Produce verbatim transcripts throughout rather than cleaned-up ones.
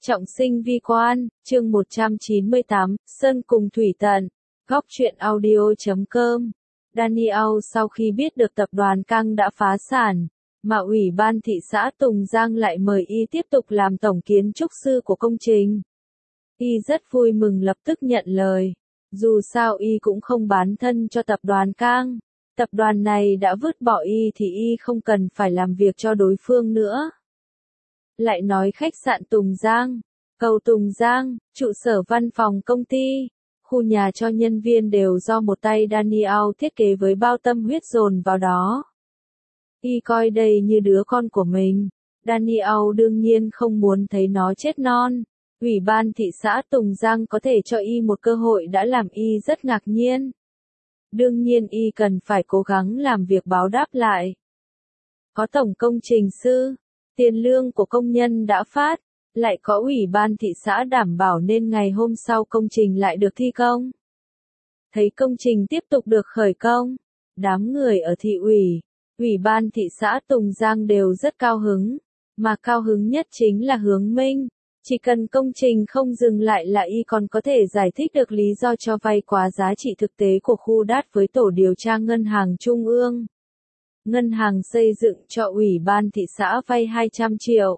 Trọng sinh vi quan, chương một trăm chín mươi tám, Sơn cùng Thủy Tận, góc truyện audio chấm com. Daniel sau khi biết được tập đoàn Cang đã phá sản, mà Ủy ban thị xã Tùng Giang lại mời y tiếp tục làm tổng kiến trúc sư của công trình. Y rất vui mừng lập tức nhận lời. Dù sao y cũng không bán thân cho tập đoàn Cang. Tập đoàn này đã vứt bỏ y thì y không cần phải làm việc cho đối phương nữa. Lại nói khách sạn Tùng Giang, cầu Tùng Giang, trụ sở văn phòng công ty, khu nhà cho nhân viên đều do một tay Daniel thiết kế với bao tâm huyết dồn vào đó. Y coi đây như đứa con của mình. Daniel đương nhiên không muốn thấy nó chết non. Ủy ban thị xã Tùng Giang có thể cho y một cơ hội đã làm y rất ngạc nhiên. Đương nhiên y cần phải cố gắng làm việc báo đáp lại. Có tổng công trình sư, tiền lương của công nhân đã phát, lại có ủy ban thị xã đảm bảo nên ngày hôm sau công trình lại được thi công. Thấy công trình tiếp tục được khởi công, đám người ở thị ủy, ủy ban thị xã Tùng Giang đều rất cao hứng, mà cao hứng nhất chính là Hướng Minh. Chỉ cần công trình không dừng lại là y còn có thể giải thích được lý do cho vay quá giá trị thực tế của khu đất với tổ điều tra Ngân hàng Trung ương. Ngân hàng xây dựng cho ủy ban thị xã vay hai trăm triệu.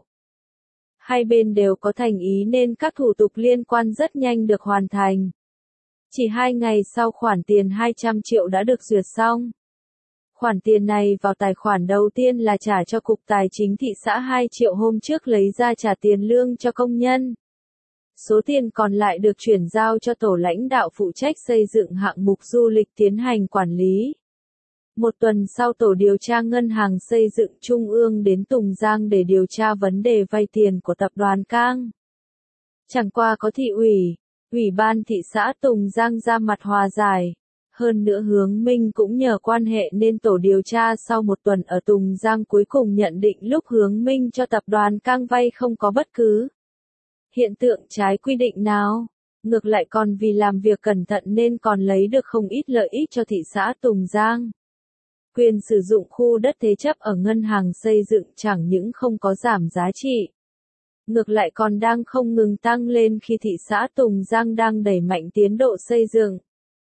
Hai bên đều có thành ý nên các thủ tục liên quan rất nhanh được hoàn thành. Chỉ hai ngày sau khoản tiền hai trăm triệu đã được duyệt xong. Khoản tiền này vào tài khoản đầu tiên là trả cho Cục Tài chính thị xã hai triệu hôm trước lấy ra trả tiền lương cho công nhân. Số tiền còn lại được chuyển giao cho tổ lãnh đạo phụ trách xây dựng hạng mục du lịch tiến hành quản lý. Một tuần sau tổ điều tra Ngân hàng xây dựng Trung ương đến Tùng Giang để điều tra vấn đề vay tiền của tập đoàn Cang. Chẳng qua có thị ủy, ủy ban thị xã Tùng Giang ra mặt hòa giải. Hơn nữa Hướng Minh cũng nhờ quan hệ nên tổ điều tra sau một tuần ở Tùng Giang cuối cùng nhận định lúc Hướng Minh cho tập đoàn Cang vay không có bất cứ hiện tượng trái quy định nào. Ngược lại còn vì làm việc cẩn thận nên còn lấy được không ít lợi ích cho thị xã Tùng Giang. Quyền sử dụng khu đất thế chấp ở ngân hàng xây dựng chẳng những không có giảm giá trị. Ngược lại còn đang không ngừng tăng lên khi thị xã Tùng Giang đang đẩy mạnh tiến độ xây dựng.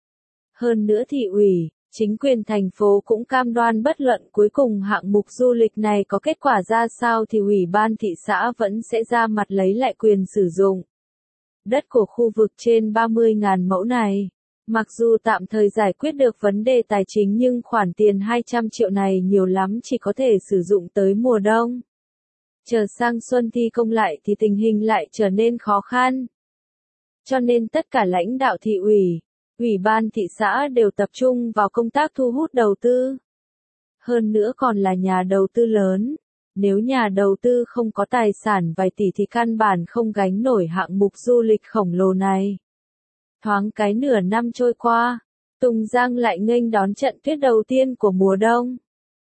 Hơn nữa thị ủy, chính quyền thành phố cũng cam đoan bất luận cuối cùng hạng mục du lịch này có kết quả ra sao thì ủy ban thị xã vẫn sẽ ra mặt lấy lại quyền sử dụng đất của khu vực trên ba mươi nghìn mẫu này. Mặc dù tạm thời giải quyết được vấn đề tài chính nhưng khoản tiền hai trăm triệu này nhiều lắm chỉ có thể sử dụng tới mùa đông. Chờ sang xuân thi công lại thì tình hình lại trở nên khó khăn. Cho nên tất cả lãnh đạo thị ủy, ủy ban thị xã đều tập trung vào công tác thu hút đầu tư. Hơn nữa còn là nhà đầu tư lớn. Nếu nhà đầu tư không có tài sản vài tỷ thì căn bản không gánh nổi hạng mục du lịch khổng lồ này. Thoáng cái nửa năm trôi qua, Tùng Giang lại nghênh đón trận tuyết đầu tiên của mùa đông.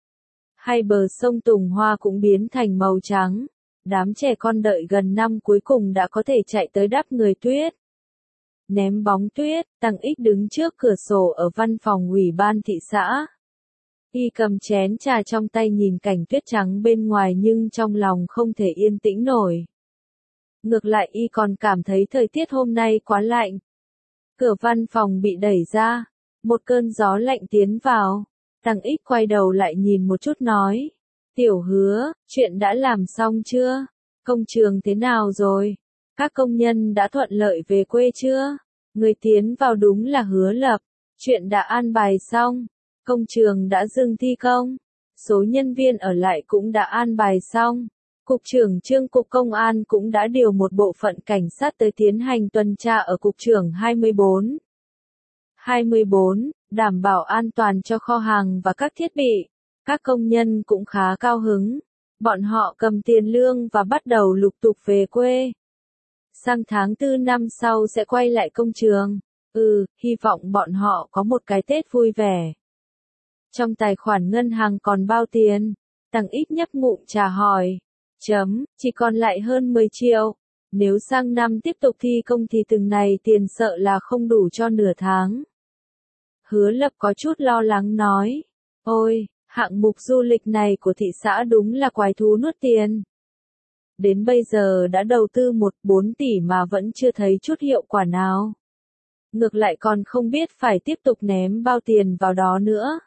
Hai bờ sông Tùng Hoa cũng biến thành màu trắng. Đám trẻ con đợi gần năm cuối cùng đã có thể chạy tới đắp người tuyết. Ném bóng tuyết, Tăng Ích đứng trước cửa sổ ở văn phòng ủy ban thị xã. Y cầm chén trà trong tay nhìn cảnh tuyết trắng bên ngoài nhưng trong lòng không thể yên tĩnh nổi. Ngược lại y còn cảm thấy thời tiết hôm nay quá lạnh. Cửa văn phòng bị đẩy ra, một cơn gió lạnh tiến vào. Tăng Ích quay đầu lại nhìn một chút nói. Tiểu Hứa, chuyện đã làm xong chưa? Công trường thế nào rồi? Các công nhân đã thuận lợi về quê chưa? Người tiến vào đúng là Hứa Lập. Chuyện đã an bài xong. Công trường đã dừng thi công. Số nhân viên ở lại cũng đã an bài xong. Cục trưởng Trương Cục Công an cũng đã điều một bộ phận cảnh sát tới tiến hành tuần tra ở Cục trưởng hai mươi bốn. hai mươi bốn, đảm bảo an toàn cho kho hàng và các thiết bị. Các công nhân cũng khá cao hứng. Bọn họ cầm tiền lương và bắt đầu lục tục về quê. Sang tháng tư năm sau sẽ quay lại công trường. Ừ, hy vọng bọn họ có một cái Tết vui vẻ. Trong tài khoản ngân hàng còn bao tiền? Tăng Ích nhấp ngụm trà hỏi. Chấm, chỉ còn lại hơn mười triệu. Nếu sang năm tiếp tục thi công thì từng này tiền sợ là không đủ cho nửa tháng. Hứa Lập có chút lo lắng nói. Ôi, hạng mục du lịch này của thị xã đúng là quái thú nuốt tiền. Đến bây giờ đã đầu tư một phẩy bốn tỷ mà vẫn chưa thấy chút hiệu quả nào. Ngược lại còn không biết phải tiếp tục ném bao tiền vào đó nữa.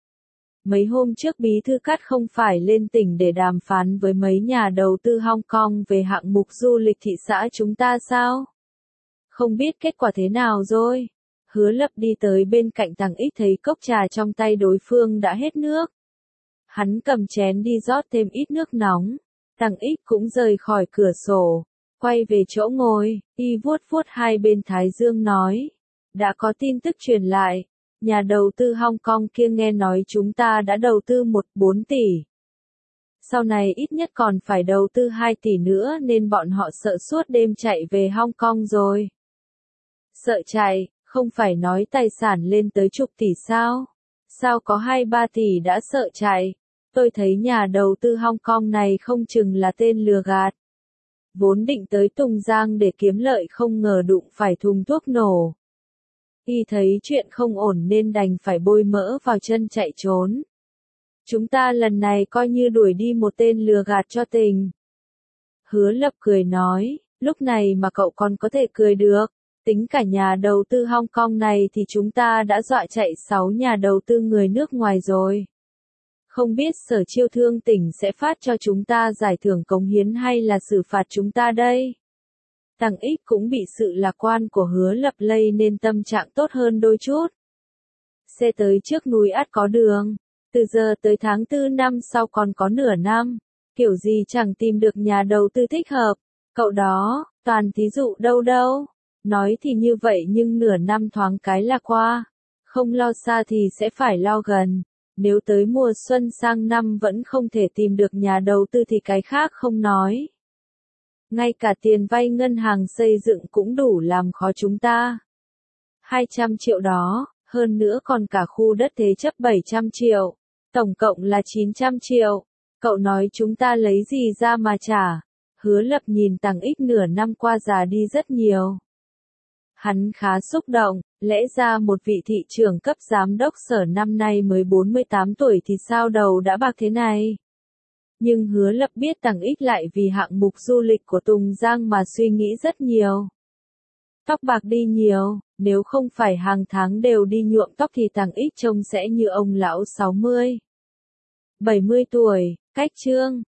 Mấy hôm trước Bí thư Cát không phải lên tỉnh để đàm phán với mấy nhà đầu tư Hong Kong về hạng mục du lịch thị xã chúng ta sao? Không biết kết quả thế nào rồi? Hứa Lập đi tới bên cạnh Tằng Ích thấy cốc trà trong tay đối phương đã hết nước. Hắn cầm chén đi rót thêm ít nước nóng. Tằng Ích cũng rời khỏi cửa sổ, quay về chỗ ngồi, y vuốt vuốt hai bên thái dương nói. Đã có tin tức truyền lại, nhà đầu tư Hong Kong kia nghe nói chúng ta đã đầu tư một phẩy bốn tỷ. Sau này ít nhất còn phải đầu tư hai tỷ nữa nên bọn họ sợ suốt đêm chạy về Hong Kong rồi. Sợ chạy, không phải nói tài sản lên tới chục tỷ sao? Sao có hai ba tỷ đã sợ chạy? Tôi thấy nhà đầu tư Hong Kong này không chừng là tên lừa gạt. Vốn định tới Tùng Giang để kiếm lợi không ngờ đụng phải thùng thuốc nổ. Y thấy chuyện không ổn nên đành phải bôi mỡ vào chân chạy trốn. Chúng ta lần này coi như đuổi đi một tên lừa gạt cho tình. Hứa Lập cười nói, lúc này mà cậu còn có thể cười được. Tính cả nhà đầu tư Hong Kong này thì chúng ta đã dọa chạy sáu nhà đầu tư người nước ngoài rồi. Không biết Sở Chiêu Thương tỉnh sẽ phát cho chúng ta giải thưởng cống hiến hay là xử phạt chúng ta đây? Tằng Ích cũng bị sự lạc quan của Hứa Lập lây nên tâm trạng tốt hơn đôi chút. Xe tới trước núi ắt có đường. Từ giờ tới tháng tư năm sau còn có nửa năm. Kiểu gì chẳng tìm được nhà đầu tư thích hợp. Cậu đó, toàn thí dụ đâu đâu. Nói thì như vậy nhưng nửa năm thoáng cái là qua. Không lo xa thì sẽ phải lo gần. Nếu tới mùa xuân sang năm vẫn không thể tìm được nhà đầu tư thì cái khác không nói. Ngay cả tiền vay ngân hàng xây dựng cũng đủ làm khó chúng ta. hai trăm triệu đó, hơn nữa còn cả khu đất thế chấp bảy trăm triệu. Tổng cộng là chín trăm triệu. Cậu nói chúng ta lấy gì ra mà trả? Hứa Lập nhìn Tằng Ích nửa năm qua già đi rất nhiều. Hắn khá xúc động, lẽ ra một vị thị trưởng cấp giám đốc sở năm nay mới bốn mươi tám tuổi thì sao đầu đã bạc thế này. Nhưng Hứa Lập biết Tằng Ích lại vì hạng mục du lịch của Tùng Giang mà suy nghĩ rất nhiều. Tóc bạc đi nhiều, nếu không phải hàng tháng đều đi nhuộm tóc thì Tằng Ích trông sẽ như ông lão sáu mươi, bảy mươi tuổi, cách chương.